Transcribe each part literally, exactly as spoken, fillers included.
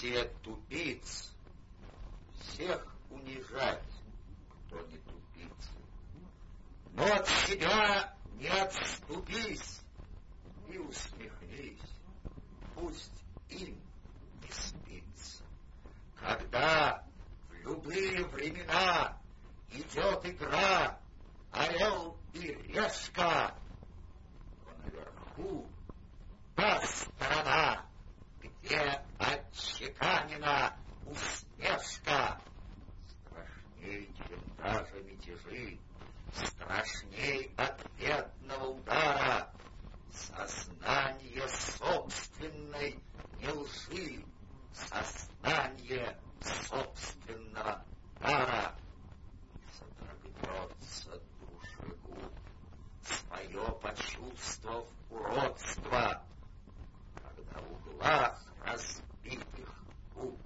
Профессия тупиц всех унижать, кто не тупицы. Но от себя не отступись и усмехнись, пусть им не спится. Когда в любые времена идет игра орел и решка, то наверху та сторона, где отчеканена усмешка, страшней, чем даже мятежи, страшней ответного удара, сознание собственной не лжи, сознание собственного дара. Содрогнется душегуб, свое почувствовав уродство, когда в углах разбитых губ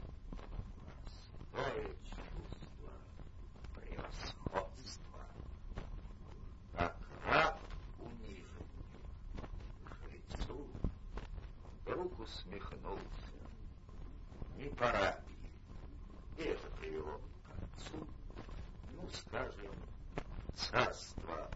простое чувство превосходства, как раб унижен, жрецу вдруг усмехнулся. Не пора ли? Это привело к концу, ну, скажем, царство